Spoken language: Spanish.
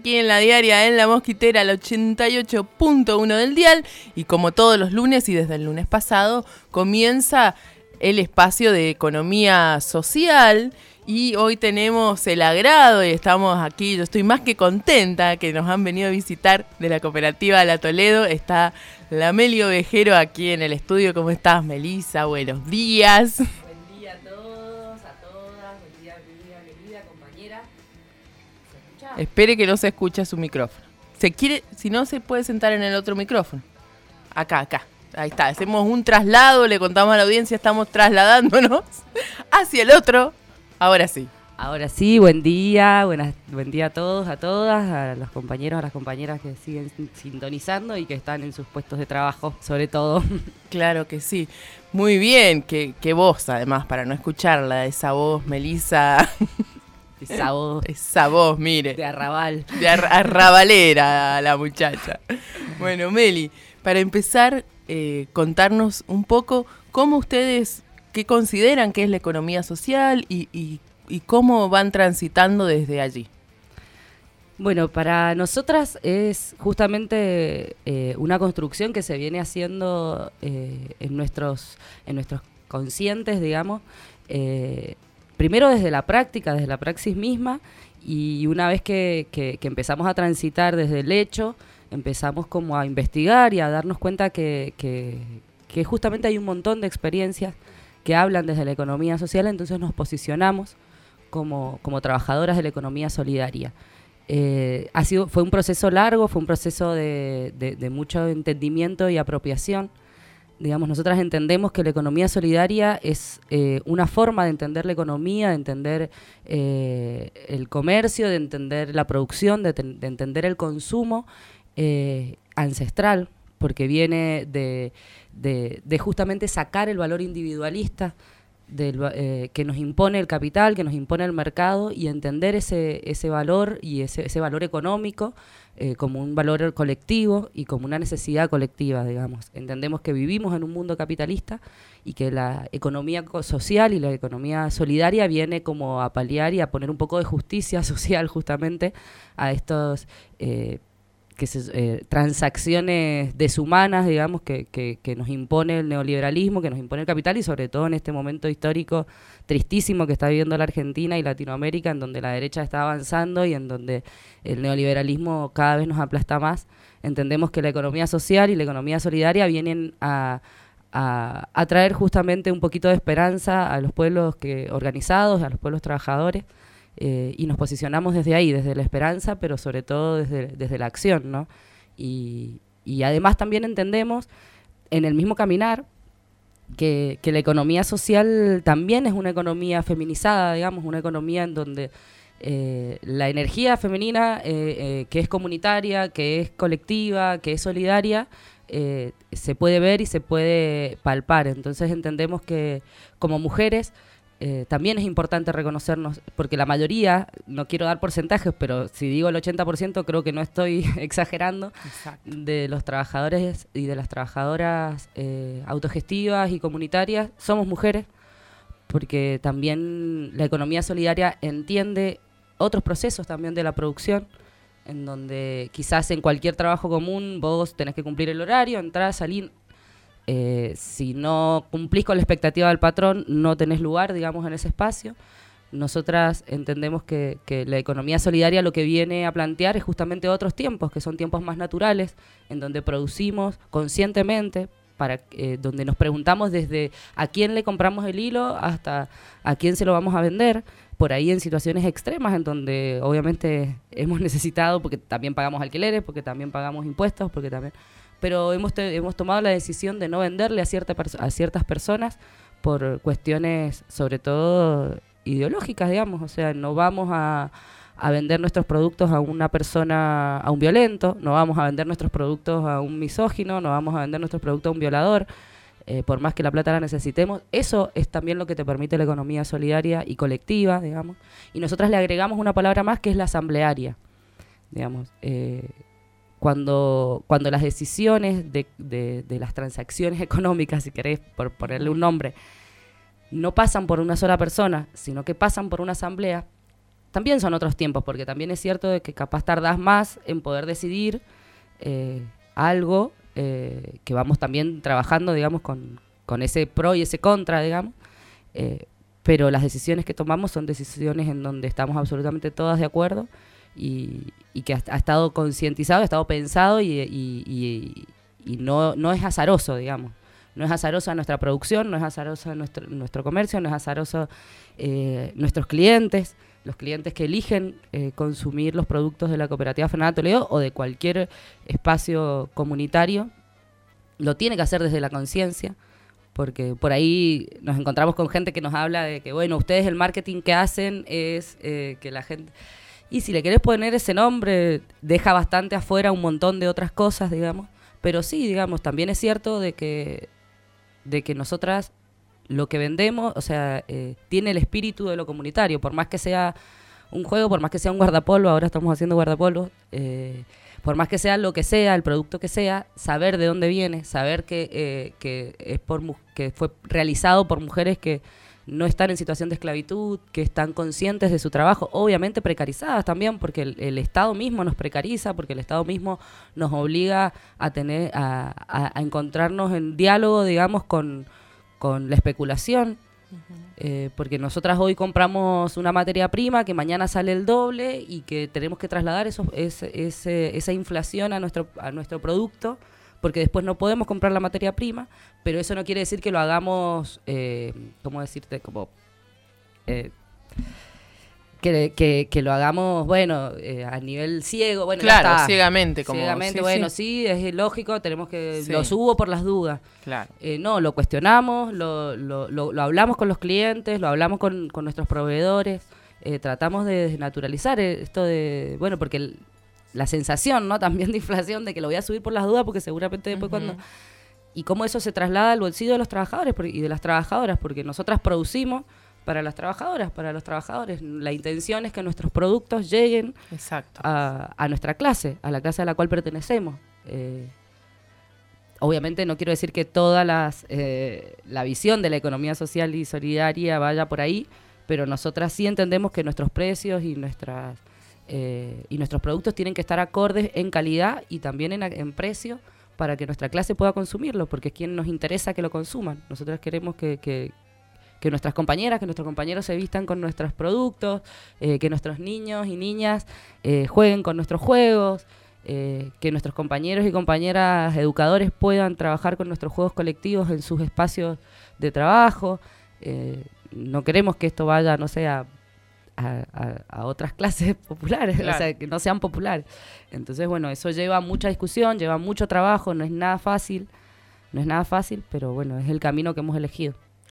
aquí en la diaria, en La Mosquitera, al 88.1 del dial. Y como todos los lunes y desde el lunes pasado, comienza el espacio de economía social. Y hoy tenemos el agrado y estamos aquí, yo estoy más que contenta que nos han venido a visitar de la cooperativa La Toledo. Está la Meli Ovejero aquí en el estudio. ¿Cómo estás, Melisa? Buenos días. Buen día a todos, a todas, buen día querida compañera. ¿Se escucha? Espere que no se escucha su micrófono. Si no, se puede sentar en el otro micrófono. Acá. Ahí está, hacemos un traslado, le contamos a la audiencia, estamos trasladándonos hacia el otro. Ahora sí. Ahora sí, buen día a todos, a todas, a los compañeros, a las compañeras que siguen sintonizando y que están en sus puestos de trabajo, sobre todo. Claro que sí. Muy bien, qué voz además, para no escucharla, esa voz, Melisa. Esa voz, mire. de arrabal. De arrabalera la muchacha. Bueno, Meli, para empezar, contarnos un poco cómo ustedes, qué consideran que es la economía social y cómo van transitando desde allí. Bueno, para nosotras es justamente una construcción que se viene haciendo en nuestros conscientes, digamos, primero desde la práctica, desde la praxis misma, y una vez que empezamos a transitar desde el hecho, empezamos como a investigar y a darnos cuenta que justamente hay un montón de experiencias que hablan desde la economía social, entonces nos posicionamos como trabajadoras de la economía solidaria. Fue un proceso largo, fue un proceso de mucho entendimiento y apropiación. Digamos, nosotras entendemos que la economía solidaria es una forma de entender la economía, de entender el comercio, de entender la producción, de entender el consumo ancestral, porque viene de justamente sacar el valor individualista que nos impone el capital, que nos impone el mercado, y entender ese valor y ese valor económico como un valor colectivo y como una necesidad colectiva, digamos. Entendemos que vivimos en un mundo capitalista y que la economía social y la economía solidaria viene como a paliar y a poner un poco de justicia social justamente a estos transacciones deshumanas, digamos, que nos impone el neoliberalismo, que nos impone el capital, y sobre todo en este momento histórico tristísimo que está viviendo la Argentina y Latinoamérica, en donde la derecha está avanzando y en donde el neoliberalismo cada vez nos aplasta más. Entendemos que la economía social y la economía solidaria vienen a traer justamente un poquito de esperanza a los pueblos organizados, a los pueblos trabajadores. Y nos posicionamos desde ahí, desde la esperanza, pero sobre todo desde la acción, ¿no? Y además también entendemos en el mismo caminar que la economía social también es una economía feminizada, digamos, una economía en donde la energía femenina, que es comunitaria, que es colectiva, que es solidaria, se puede ver y se puede palpar. Entonces entendemos que como mujeres también es importante reconocernos, porque la mayoría, no quiero dar porcentajes, pero si digo el 80%, creo que no estoy exagerando. Exacto. De los trabajadores y de las trabajadoras autogestivas y comunitarias somos mujeres, porque también la economía solidaria entiende otros procesos también de la producción, en donde quizás en cualquier trabajo común vos tenés que cumplir el horario, entrar, salir. Si no cumplís con la expectativa del patrón, no tenés lugar, digamos, en ese espacio. Nosotras entendemos que la economía solidaria lo que viene a plantear es justamente otros tiempos, que son tiempos más naturales, en donde producimos conscientemente, donde nos preguntamos desde a quién le compramos el hilo hasta a quién se lo vamos a vender, por ahí en situaciones extremas en donde obviamente hemos necesitado, porque también pagamos alquileres, porque también pagamos impuestos, porque también... pero hemos tomado la decisión de no venderle a ciertas personas por cuestiones sobre todo ideológicas, digamos. O sea, no vamos a vender nuestros productos a una persona, a un violento, no vamos a vender nuestros productos a un misógino, no vamos a vender nuestros productos a un violador, por más que la plata la necesitemos. Eso es también lo que te permite la economía solidaria y colectiva, digamos. Y nosotras le agregamos una palabra más, que es la asamblearia, digamos. Cuando las decisiones de las transacciones económicas, si querés, por ponerle un nombre, no pasan por una sola persona, sino que pasan por una asamblea, también son otros tiempos, porque también es cierto de que capaz tardás más en poder decidir algo que vamos también trabajando, digamos, con ese pro y ese contra, digamos, pero las decisiones que tomamos son decisiones en donde estamos absolutamente todas de acuerdo y que ha estado concientizado, ha estado pensado y no es azaroso, digamos. No es azarosa nuestra producción, no es azarosa nuestro comercio, no es azaroso nuestros clientes, los clientes que eligen consumir los productos de la Cooperativa Fernanda Toledo o de cualquier espacio comunitario, lo tiene que hacer desde la conciencia, porque por ahí nos encontramos con gente que nos habla de que, bueno, ustedes el marketing que hacen es que la gente... Y si le querés poner ese nombre, deja bastante afuera un montón de otras cosas, digamos. Pero sí, digamos, también es cierto de que nosotras lo que vendemos, o sea, tiene el espíritu de lo comunitario, por más que sea un juego, por más que sea un guardapolvo, ahora estamos haciendo guardapolvos, por más que sea lo que sea, el producto que sea, saber de dónde viene, saber que fue realizado por mujeres que no están en situación de esclavitud, que están conscientes de su trabajo, obviamente precarizadas también, porque el Estado mismo nos precariza, porque el Estado mismo nos obliga a encontrarnos en diálogo, digamos, con la especulación, porque nosotras hoy compramos una materia prima que mañana sale el doble y que tenemos que trasladar esa inflación a nuestro producto, porque después no podemos comprar la materia prima, pero eso no quiere decir que lo hagamos, ¿cómo decirte? Como que lo hagamos, bueno, a nivel ciego. Bueno, claro, ya está. Ciegamente. Ciegamente, bueno, sí, es lógico, tenemos que... Sí. Lo subo por las dudas. Claro. No, lo cuestionamos, lo hablamos con los clientes, lo hablamos con nuestros proveedores, tratamos de desnaturalizar esto de... Bueno, porque... la sensación, ¿no? También de inflación, de que lo voy a subir por las dudas, porque seguramente después cuando... Y cómo eso se traslada al bolsillo de los trabajadores y de las trabajadoras, porque nosotras producimos para las trabajadoras, para los trabajadores. La intención es que nuestros productos lleguen a nuestra clase, a la clase a la cual pertenecemos. Obviamente no quiero decir que toda la visión de la economía social y solidaria vaya por ahí, pero nosotras sí entendemos que nuestros precios y nuestros productos tienen que estar acordes en calidad y también en precio para que nuestra clase pueda consumirlo, porque es quien nos interesa que lo consuman. Nosotros queremos que nuestras compañeras, que nuestros compañeros se vistan con nuestros productos, que nuestros niños y niñas jueguen con nuestros juegos, que nuestros compañeros y compañeras educadores puedan trabajar con nuestros juegos colectivos en sus espacios de trabajo. No queremos que esto vaya, no sé, a otras clases populares, claro. O sea, que no sean populares. Entonces, bueno, eso lleva mucha discusión, lleva mucho trabajo, no es nada fácil, pero bueno, es el camino que hemos elegido.